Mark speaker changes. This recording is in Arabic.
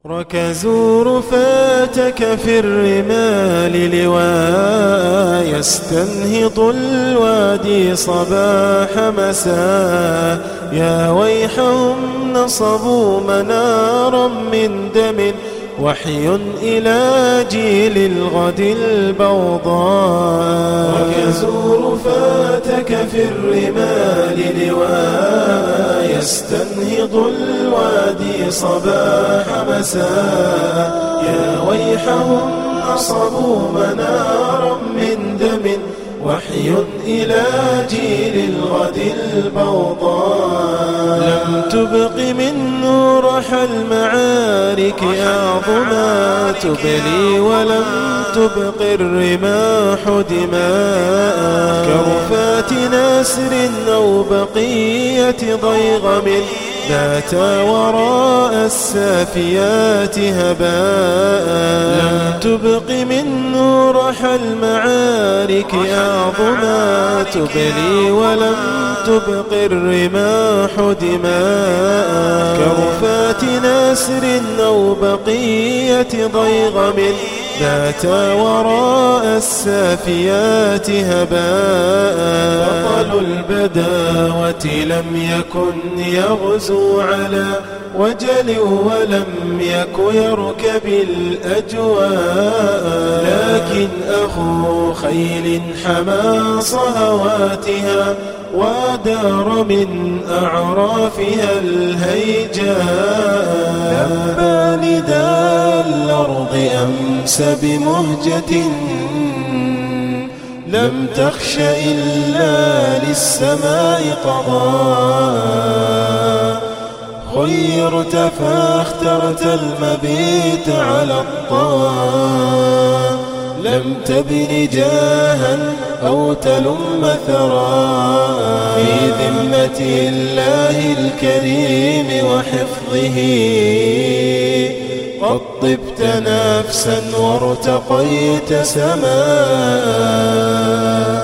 Speaker 1: ركزوا رفاتك في الرمال لواء يستنهض الوادي صباح مساء. يا ويحهم نصبوا منارا من دم وحي إلى جيل الغد البوضاء. ركزوا رفاتك في الرمال لواء يستنهض الوادي صباح مساء. يا ويحهم نصبوا منارا من دم وحي إلى جيل الغد البوضاء. لم تبق منه رحى المعارك أعظما تبلي ولم تبق الرماح دماء. كرفات ناسر أو بقية ضيغم بات وراء السافيات هباء. لم تبق منه رحى المعارك أعظما تبلي ولم تبق الرماح دماء. كرفات ناسر أو بقية ضيغم بات وراء السافيات هباء. بطل البداوة لم يكن يغزو على وجل ولم يك يركب الأجواء. لكن أخو خيل حمى صهواتها ودار من أعرافها الهيجاء. لبى نداء الأرض أمس بمهجة لم تخش إلا للسماء قضاء. خيرت فاخترت المبيت على الطاء. لم تبن جاها أو تلم ثراء. في ذمة الله الكريم وحفظه قد طبت نفسا وارتقيت سماء.